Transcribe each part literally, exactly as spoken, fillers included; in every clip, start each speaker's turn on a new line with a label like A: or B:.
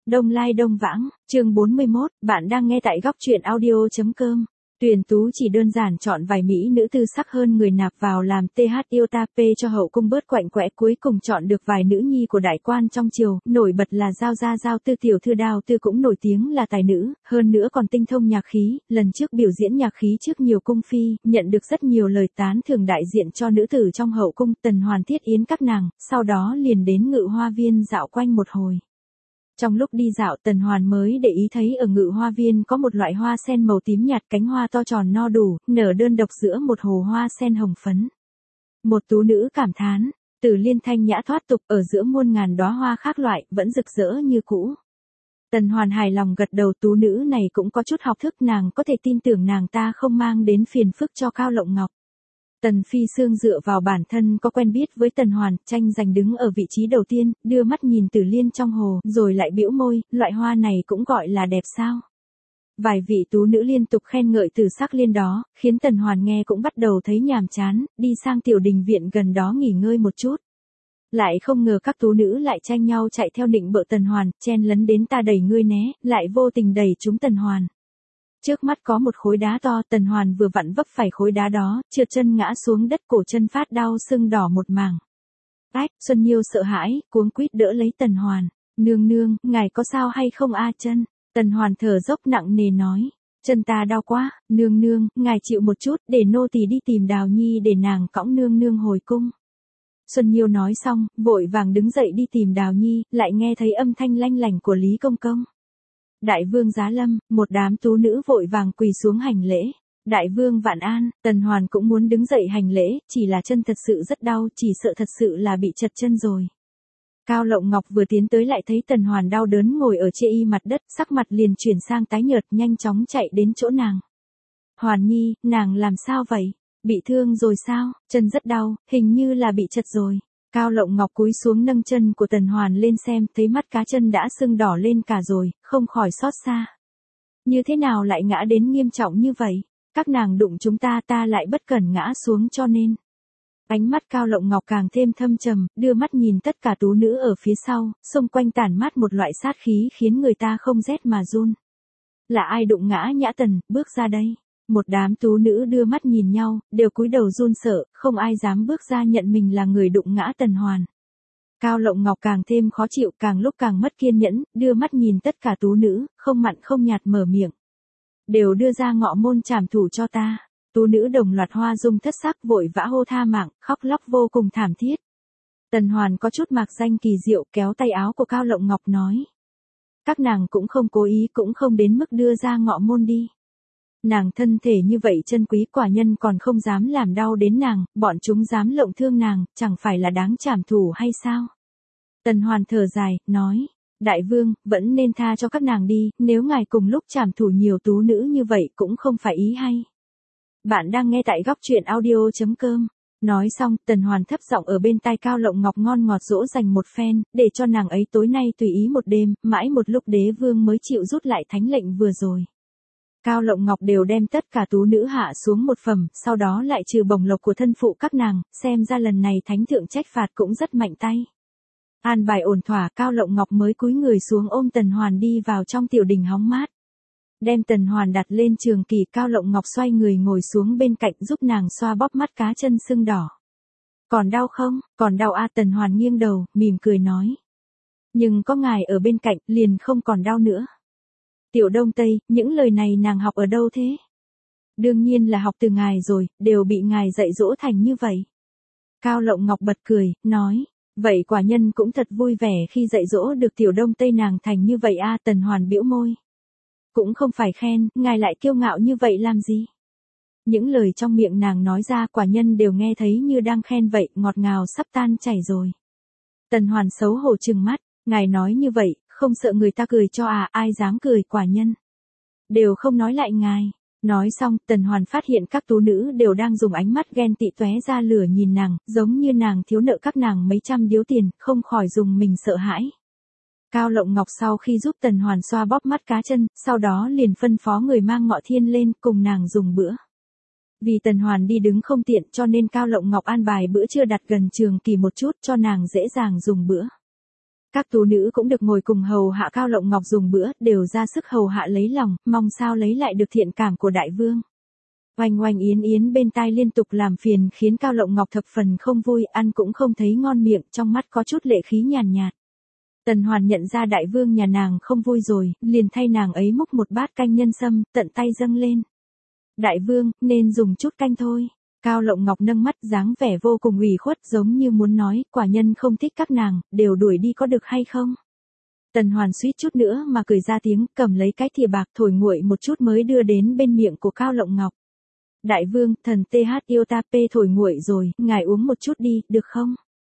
A: Đông Lai Đông Vãng, chương bốn mươi mốt, bạn đang nghe tại góc truyện audio.com. Tuyển Tú chỉ đơn giản chọn vài mỹ nữ tư sắc hơn người nạp vào làm tê hát iota pê cho hậu cung bớt quạnh quẽ, cuối cùng chọn được vài nữ nhi của đại quan trong triều, nổi bật là Giao Gia Giao Tư tiểu thư Đao Tư cũng nổi tiếng là tài nữ, hơn nữa còn tinh thông nhạc khí, lần trước biểu diễn nhạc khí trước nhiều cung phi, nhận được rất nhiều lời tán thưởng đại diện cho nữ tử trong hậu cung. Tần Hoàn thiết yến các nàng, sau đó liền đến Ngự Hoa Viên dạo quanh một hồi. Trong lúc đi dạo, Tần Hoàn mới để ý thấy ở Ngự Hoa Viên có một loại hoa sen màu tím nhạt, cánh hoa to tròn no đủ, nở đơn độc giữa một hồ hoa sen hồng phấn. Một tú nữ cảm thán, Tử Liên thanh nhã thoát tục, ở giữa muôn ngàn đóa hoa khác loại, vẫn rực rỡ như cũ. Tần Hoàn hài lòng gật đầu, tú nữ này cũng có chút học thức, nàng có thể tin tưởng nàng ta không mang đến phiền phức cho Cao Lộng Ngọc. Tần Phi Sương dựa vào bản thân có quen biết với Tần Hoàn, tranh giành đứng ở vị trí đầu tiên, đưa mắt nhìn Tử Liên trong hồ, rồi lại bĩu môi, loại hoa này cũng gọi là đẹp sao? Vài vị tú nữ liên tục khen ngợi từ sắc liên đó, khiến Tần Hoàn nghe cũng bắt đầu thấy nhàm chán, đi sang tiểu đình viện gần đó nghỉ ngơi một chút. Lại không ngờ các tú nữ lại tranh nhau chạy theo nịnh bợ Tần Hoàn, chen lấn đến ta đẩy ngươi né, lại vô tình đẩy trúng Tần Hoàn. Trước mắt có một khối đá to, Tần Hoàn vừa vặn vấp phải khối đá đó, trượt chân ngã xuống đất, cổ chân phát đau sưng đỏ một mảng. Ách, Xuân Nhiêu sợ hãi, cuống quýt đỡ lấy Tần Hoàn. Nương nương, ngài có sao hay không a chân? Tần Hoàn thở dốc nặng nề nói. Chân ta đau quá, nương nương, ngài chịu một chút, để nô tỳ đi tìm Đào Nhi để nàng cõng nương nương hồi cung. Xuân Nhiêu nói xong, vội vàng đứng dậy đi tìm Đào Nhi, lại nghe thấy âm thanh lanh lảnh của Lý Công Công. Đại vương giá lâm, một đám tú nữ vội vàng quỳ xuống hành lễ. Đại vương vạn an. Tần Hoàn cũng muốn đứng dậy hành lễ, chỉ là chân thật sự rất đau, chỉ sợ thật sự là bị chật chân rồi. Cao Lộng Ngọc vừa tiến tới lại thấy Tần Hoàn đau đớn ngồi ở chê y mặt đất, sắc mặt liền chuyển sang tái nhợt, nhanh chóng chạy đến chỗ nàng. Hoàn Nhi, nàng làm sao vậy? Bị thương rồi sao? Chân rất đau, hình như là bị chật rồi. Cao Lộng Ngọc cúi xuống nâng chân của Tần Hoàn lên xem, thấy mắt cá chân đã sưng đỏ lên cả rồi, không khỏi xót xa. Như thế nào lại ngã đến nghiêm trọng như vậy? Các nàng đụng chúng ta, ta lại bất cẩn ngã xuống cho nên. Ánh mắt Cao Lộng Ngọc càng thêm thâm trầm, đưa mắt nhìn tất cả tú nữ ở phía sau, xung quanh tản mát một loại sát khí khiến người ta không rét mà run. Là ai đụng ngã Nhã Tần, bước ra đây. Một đám tú nữ đưa mắt nhìn nhau, đều cúi đầu run sợ, không ai dám bước ra nhận mình là người đụng ngã Tần Hoàn. Cao Lộng Ngọc càng thêm khó chịu, càng lúc càng mất kiên nhẫn, đưa mắt nhìn tất cả tú nữ, không mặn không nhạt mở miệng. Đều đưa ra ngọ môn trảm thủ cho ta. Tú nữ đồng loạt hoa dung thất sắc, vội vã hô tha mạng, khóc lóc vô cùng thảm thiết. Tần Hoàn có chút mạc danh kỳ diệu, kéo tay áo của Cao Lộng Ngọc nói. Các nàng cũng không cố ý, cũng không đến mức đưa ra ngọ môn đi. Nàng thân thể như vậy chân quý, quả nhân còn không dám làm đau đến nàng, bọn chúng dám lộng thương nàng, chẳng phải là đáng trảm thủ hay sao? Tần Hoàn thở dài, nói, Đại vương, vẫn nên tha cho các nàng đi, nếu ngài cùng lúc trảm thủ nhiều tú nữ như vậy cũng không phải ý hay. Bạn đang nghe tại góc truyện audio.com. Nói xong, Tần Hoàn thấp giọng ở bên tai Cao Lộng Ngọc ngon ngọt dỗ dành một phen, để cho nàng ấy tối nay tùy ý một đêm, mãi một lúc đế vương mới chịu rút lại thánh lệnh vừa rồi. Cao Lộng Ngọc đều đem tất cả tú nữ hạ xuống một phẩm, sau đó lại trừ bổng lộc của thân phụ các nàng, xem ra lần này thánh thượng trách phạt cũng rất mạnh tay. An bài ổn thỏa, Cao Lộng Ngọc mới cúi người xuống ôm Tần Hoàn đi vào trong tiểu đình hóng mát. Đem Tần Hoàn đặt lên trường kỳ, Cao Lộng Ngọc xoay người ngồi xuống bên cạnh giúp nàng xoa bóp mắt cá chân sưng đỏ. Còn đau không? Còn đau a? Tần Hoàn nghiêng đầu, mỉm cười nói. Nhưng có ngài ở bên cạnh, liền không còn đau nữa. Tiểu Đông Tây, những lời này nàng học ở đâu thế? Đương nhiên là học từ ngài rồi, đều bị ngài dạy dỗ thành như vậy. Cao Lộng Ngọc bật cười, nói, vậy quả nhân cũng thật vui vẻ khi dạy dỗ được Tiểu Đông Tây nàng thành như vậy a. Tần Hoàn bĩu môi. Cũng không phải khen, ngài lại kiêu ngạo như vậy làm gì? Những lời trong miệng nàng nói ra quả nhân đều nghe thấy như đang khen vậy, ngọt ngào sắp tan chảy rồi. Tần Hoàn xấu hổ trừng mắt, ngài nói như vậy, không sợ người ta cười cho à, ai dám cười, quả nhân đều không nói lại ngài. Nói xong, Tần Hoàn phát hiện các tú nữ đều đang dùng ánh mắt ghen tị tóe ra lửa nhìn nàng, giống như nàng thiếu nợ các nàng mấy trăm điếu tiền, không khỏi dùng mình sợ hãi. Cao Lộng Ngọc sau khi giúp Tần Hoàn xoa bóp mắt cá chân, sau đó liền phân phó người mang ngọ thiên lên cùng nàng dùng bữa. Vì Tần Hoàn đi đứng không tiện cho nên Cao Lộng Ngọc an bài bữa trưa đặt gần trường kỳ một chút cho nàng dễ dàng dùng bữa. Các tú nữ cũng được ngồi cùng hầu hạ Cao Lộng Ngọc dùng bữa, đều ra sức hầu hạ lấy lòng, mong sao lấy lại được thiện cảm của đại vương. Oanh oanh yến yến bên tai liên tục làm phiền khiến Cao Lộng Ngọc thập phần không vui, ăn cũng không thấy ngon miệng, trong mắt có chút lệ khí nhàn nhạt. Tần Hoàn nhận ra đại vương nhà nàng không vui rồi, liền thay nàng ấy múc một bát canh nhân sâm, tận tay dâng lên. Đại vương, nên dùng chút canh thôi. Cao Lộng Ngọc nâng mắt dáng vẻ vô cùng ủy khuất giống như muốn nói, quả nhân không thích các nàng, đều đuổi đi có được hay không? Tần Hoàn suýt chút nữa mà cười ra tiếng, cầm lấy cái thìa bạc thổi nguội một chút mới đưa đến bên miệng của Cao Lộng Ngọc. Đại vương, thần tê hát yêu ta pê thổi nguội rồi, ngài uống một chút đi, được không?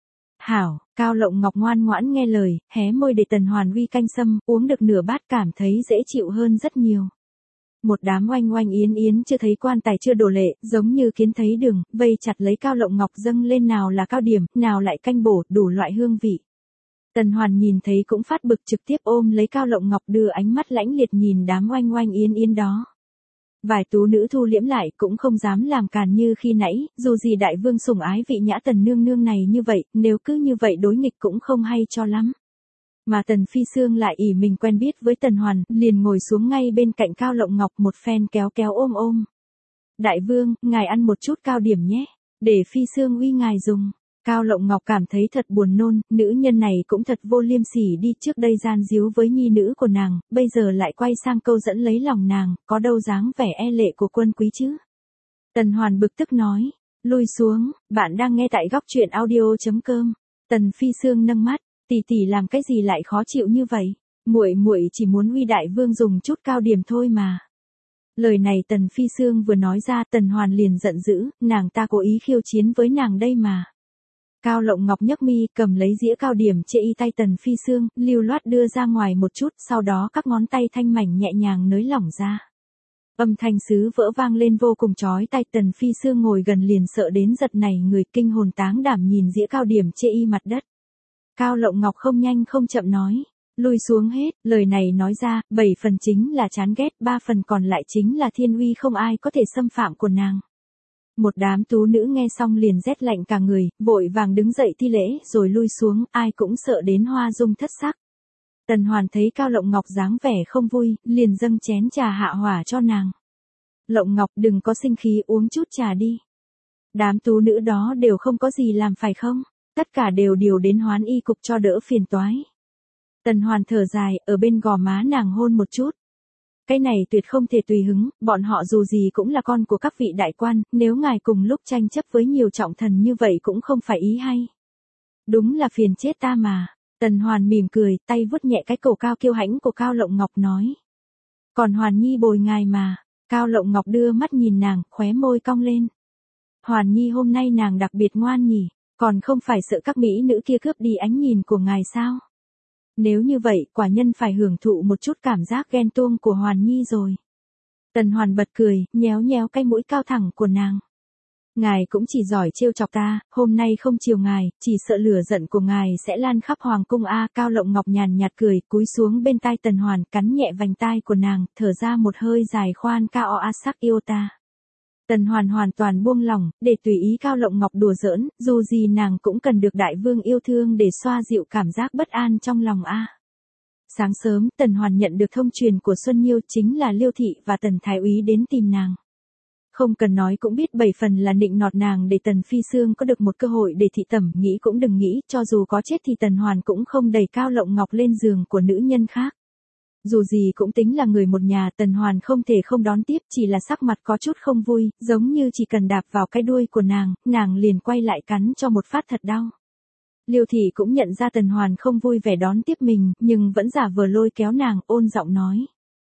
A: Hảo, Cao Lộng Ngọc ngoan ngoãn nghe lời, hé môi để Tần Hoàn uy canh sâm, uống được nửa bát cảm thấy dễ chịu hơn rất nhiều. Một đám oanh oanh yến yến chưa thấy quan tài chưa đổ lệ, giống như kiến thấy đường, vây chặt lấy Cao Lộng Ngọc dâng lên, nào là cao điểm, nào lại canh bổ, đủ loại hương vị. Tần Hoàn nhìn thấy cũng phát bực, trực tiếp ôm lấy Cao Lộng Ngọc đưa ánh mắt lãnh liệt nhìn đám oanh oanh yến yến đó. Vài tú nữ thu liễm lại cũng không dám làm càn như khi nãy, dù gì đại vương sủng ái vị nhã Tần nương nương này như vậy, nếu cứ như vậy đối nghịch cũng không hay cho lắm. Mà Tần Phi Sương lại ỷ mình quen biết với Tần Hoàn, liền ngồi xuống ngay bên cạnh Cao Lộng Ngọc một phen kéo kéo ôm ôm. Đại vương, ngài ăn một chút cao điểm nhé, để Phi Sương uy ngài dùng. Cao Lộng Ngọc cảm thấy thật buồn nôn, nữ nhân này cũng thật vô liêm sỉ, đi trước đây gian díu với nhi nữ của nàng, bây giờ lại quay sang câu dẫn lấy lòng nàng, có đâu dáng vẻ e lệ của quân quý chứ. Tần Hoàn bực tức nói, lui xuống, bạn đang nghe tại góc truyện audio chấm com. Tần Phi Sương nâng mắt, tỷ tỷ làm cái gì lại khó chịu như vậy, muội muội chỉ muốn uy đại vương dùng chút cao điểm thôi mà. Lời này Tần Phi Sương vừa nói ra, Tần Hoàn liền giận dữ, nàng ta cố ý khiêu chiến với nàng đây mà. Cao Lộng Ngọc nhấc mi, cầm lấy dĩa cao điểm chê y tay Tần Phi Sương, lưu loát đưa ra ngoài một chút, sau đó các ngón tay thanh mảnh nhẹ nhàng nới lỏng ra. Âm thanh sứ vỡ vang lên vô cùng chói tai, Tần Phi Sương ngồi gần liền sợ đến giật nảy người, kinh hồn táng đảm nhìn dĩa cao điểm chê y mặt đất. Cao Lộng Ngọc không nhanh không chậm nói, lui xuống hết, lời này nói ra, bảy phần chính là chán ghét, ba phần còn lại chính là thiên uy không ai có thể xâm phạm của nàng. Một đám tú nữ nghe xong liền rét lạnh cả người, vội vàng đứng dậy thi lễ rồi lui xuống, ai cũng sợ đến hoa dung thất sắc. Tần Hoàn thấy Cao Lộng Ngọc dáng vẻ không vui, liền dâng chén trà hạ hỏa cho nàng. Lộng Ngọc đừng có sinh khí, uống chút trà đi. Đám tú nữ đó đều không có gì làm phải không? Tất cả đều điều đến Hoán y cục cho đỡ phiền toái. Tần Hoàn thở dài, ở bên gò má nàng hôn một chút. Cái này tuyệt không thể tùy hứng, bọn họ dù gì cũng là con của các vị đại quan, nếu ngài cùng lúc tranh chấp với nhiều trọng thần như vậy cũng không phải ý hay. Đúng là phiền chết ta mà. Tần Hoàn mỉm cười, tay vuốt nhẹ cái cổ cao kiêu hãnh của Cao Lộng Ngọc nói. Còn Hoàn Nhi bồi ngài mà. Cao Lộng Ngọc đưa mắt nhìn nàng, khóe môi cong lên. Hoàn Nhi hôm nay nàng đặc biệt ngoan nhỉ, còn không phải sợ các mỹ nữ kia cướp đi ánh nhìn của ngài sao? Nếu như vậy, quả nhân phải hưởng thụ một chút cảm giác ghen tuông của Hoàn Nhi rồi. Tần Hoàn bật cười, nhéo nhéo cái mũi cao thẳng của nàng. Ngài cũng chỉ giỏi trêu chọc ta, hôm nay không chiều ngài, chỉ sợ lửa giận của ngài sẽ lan khắp hoàng cung a. Cao Lộng Ngọc nhàn nhạt cười, cúi xuống bên tai Tần Hoàn, cắn nhẹ vành tai của nàng, thở ra một hơi dài khoan ca o a sắc yêu ta. Tần Hoàn hoàn toàn buông lỏng, để tùy ý Cao Lộng Ngọc đùa giỡn, dù gì nàng cũng cần được đại vương yêu thương để xoa dịu cảm giác bất an trong lòng a. Sáng sớm, Tần Hoàn nhận được thông truyền của Xuân Nhiêu, chính là Liêu thị và Tần Thái úy đến tìm nàng. Không cần nói cũng biết bảy phần là nịnh nọt nàng để Tần Phi Sương có được một cơ hội để thị tẩm, nghĩ cũng đừng nghĩ, cho dù có chết thì Tần Hoàn cũng không đẩy Cao Lộng Ngọc lên giường của nữ nhân khác. Dù gì cũng tính là người một nhà, Tần Hoàn không thể không đón tiếp, chỉ là sắc mặt có chút không vui, giống như chỉ cần đạp vào cái đuôi của nàng, nàng liền quay lại cắn cho một phát thật đau. Liêu thị cũng nhận ra Tần Hoàn không vui vẻ đón tiếp mình, nhưng vẫn giả vờ lôi kéo nàng, ôn giọng nói.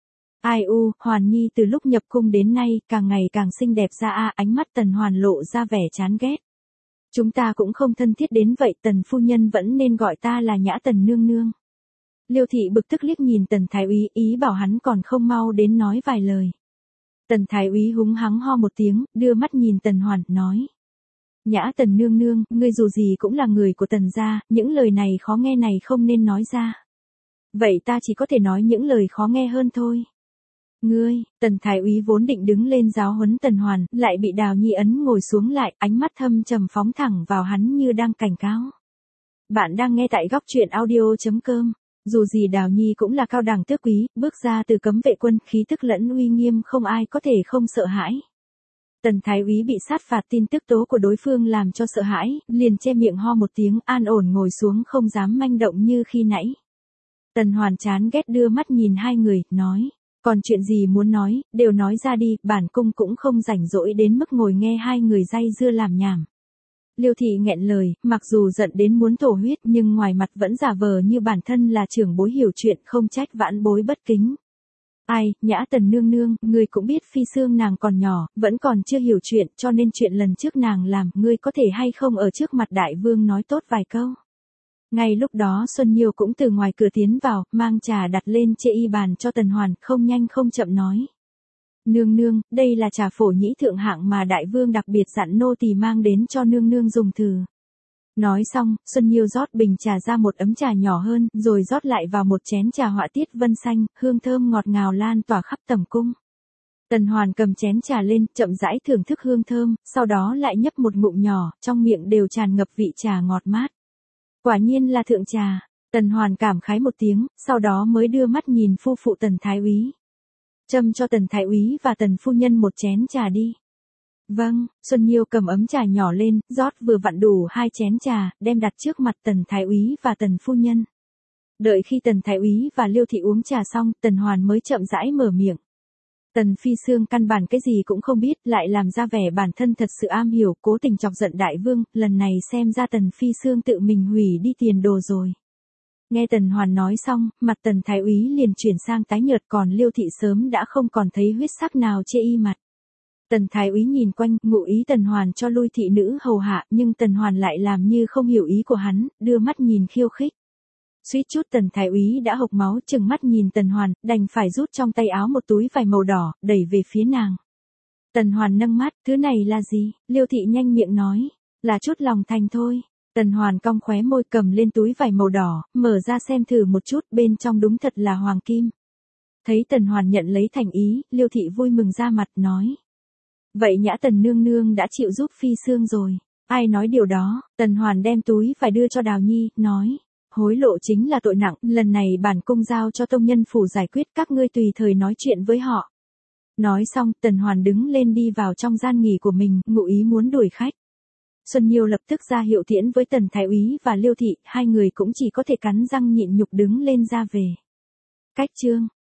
A: Ai u, Hoàn Nhi từ lúc nhập cung đến nay, càng ngày càng xinh đẹp ra a. Ánh mắt Tần Hoàn lộ ra vẻ chán ghét. Chúng ta cũng không thân thiết đến vậy, Tần phu nhân vẫn nên gọi ta là Nhã Tần nương nương. Liêu thị bực tức liếc nhìn Tần Thái úy, ý bảo hắn còn không mau đến nói vài lời. Tần Thái úy húng hắng ho một tiếng, đưa mắt nhìn Tần Hoàn, nói. Nhã Tần nương nương, ngươi dù gì cũng là người của Tần gia, những lời này khó nghe này không nên nói ra. Vậy ta chỉ có thể nói những lời khó nghe hơn thôi. Ngươi, Tần Thái úy vốn định đứng lên giáo huấn Tần Hoàn, lại bị Đào Nhi ấn ngồi xuống lại, ánh mắt thâm trầm phóng thẳng vào hắn như đang cảnh cáo. Bạn đang nghe tại góc truyện audio.com. Dù gì Đào Nhi cũng là cao đẳng tước quý, bước ra từ cấm vệ quân, khí tức lẫn uy nghiêm không ai có thể không sợ hãi. Tần Thái úy bị sát phạt tin tức tố của đối phương làm cho sợ hãi, liền che miệng ho một tiếng, an ổn ngồi xuống không dám manh động như khi nãy. Tần Hoàn chán ghét đưa mắt nhìn hai người, nói, còn chuyện gì muốn nói, đều nói ra đi, bản cung cũng không rảnh rỗi đến mức ngồi nghe hai người day dưa làm nhảm. Liêu thị nghẹn lời, mặc dù giận đến muốn thổ huyết nhưng ngoài mặt vẫn giả vờ như bản thân là trưởng bối hiểu chuyện, không trách vãn bối bất kính. Ai, Nhã Tần nương nương, ngươi cũng biết Phi Sương nàng còn nhỏ, vẫn còn chưa hiểu chuyện, cho nên chuyện lần trước nàng làm, ngươi có thể hay không ở trước mặt đại vương nói tốt vài câu. Ngay lúc đó Xuân Nhiêu cũng từ ngoài cửa tiến vào, mang trà đặt lên chê y bàn cho Tần Hoàn, không nhanh không chậm nói. Nương nương, đây là trà phổ nhĩ thượng hạng mà đại vương đặc biệt dặn nô tỳ mang đến cho nương nương dùng thử. Nói xong, Xuân Nhiêu rót bình trà ra một ấm trà nhỏ hơn, rồi rót lại vào một chén trà họa tiết vân xanh, hương thơm ngọt ngào lan tỏa khắp tầm cung. Tần Hoàn cầm chén trà lên, chậm rãi thưởng thức hương thơm, sau đó lại nhấp một ngụm nhỏ, trong miệng đều tràn ngập vị trà ngọt mát. Quả nhiên là thượng trà, Tần Hoàn cảm khái một tiếng, sau đó mới đưa mắt nhìn phu phụ Tần Thái úy. Châm cho Tần Thái úy và Tần phu nhân một chén trà đi. Vâng, Xuân Nhiêu cầm ấm trà nhỏ lên, rót vừa vặn đủ hai chén trà, đem đặt trước mặt Tần Thái úy và Tần phu nhân. Đợi khi Tần Thái úy và Liêu thị uống trà xong, Tần Hoàn mới chậm rãi mở miệng. Tần Phi Sương căn bản cái gì cũng không biết, lại làm ra vẻ bản thân thật sự am hiểu, cố tình chọc giận đại vương, lần này xem ra Tần Phi Sương tự mình hủy đi tiền đồ rồi. Nghe Tần Hoàn nói xong, mặt Tần Thái úy liền chuyển sang tái nhợt, còn Liêu thị sớm đã không còn thấy huyết sắc nào chê y mặt. Tần Thái úy nhìn quanh, ngụ ý Tần Hoàn cho lui thị nữ hầu hạ, nhưng Tần Hoàn lại làm như không hiểu ý của hắn, đưa mắt nhìn khiêu khích. Suýt chút Tần Thái úy đã hộc máu, chừng mắt nhìn Tần Hoàn, đành phải rút trong tay áo một túi vải màu đỏ, đẩy về phía nàng. Tần Hoàn nâng mắt, thứ này là gì? Liêu thị nhanh miệng nói, là chút lòng thành thôi. Tần Hoàn cong khóe môi cầm lên túi vải màu đỏ, mở ra xem thử một chút, bên trong đúng thật là hoàng kim. Thấy Tần Hoàn nhận lấy thành ý, Liêu thị vui mừng ra mặt, nói. Vậy Nhã Tần nương nương đã chịu giúp Phi Sương rồi. Ai nói điều đó? Tần Hoàn đem túi phải đưa cho Đào Nhi, nói. Hối lộ chính là tội nặng, lần này bản cung giao cho tông nhân phủ giải quyết, các ngươi tùy thời nói chuyện với họ. Nói xong, Tần Hoàn đứng lên đi vào trong gian nghỉ của mình, ngụ ý muốn đuổi khách. Xuân Nhiêu lập tức ra hiệu tiễn với Tần Thái úy và Liêu thị, hai người cũng chỉ có thể cắn răng nhịn nhục đứng lên ra về. Cách chương